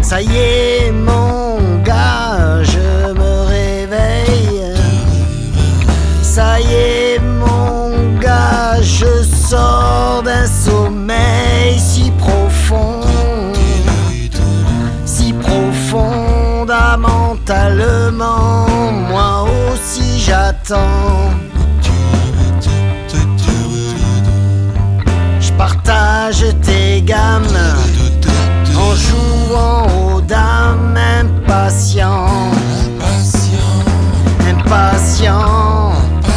Ça y est mon gars, je me réveille. Ça y est mon gars, je sors d'un sommeil si profond, si fondamentalement. Moi aussi j'attends. Je partage tes gammes en jouant aux dames, impatient, impatient.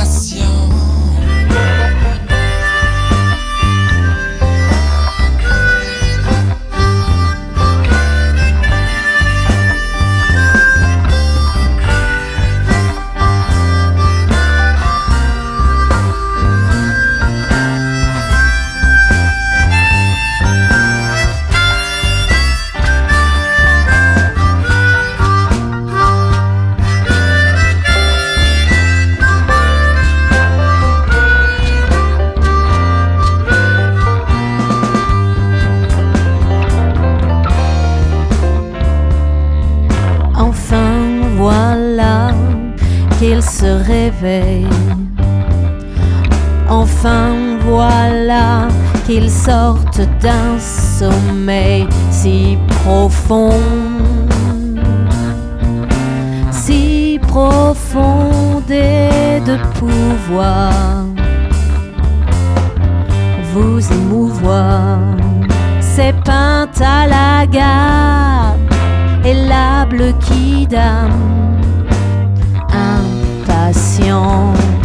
Voilà qu'il se réveille. Enfin voilà qu'ils sortent d'un sommeil si profond, si profond et de pouvoir vous émouvoir. C'est peint à la gare et la bleue qui dame, impatient.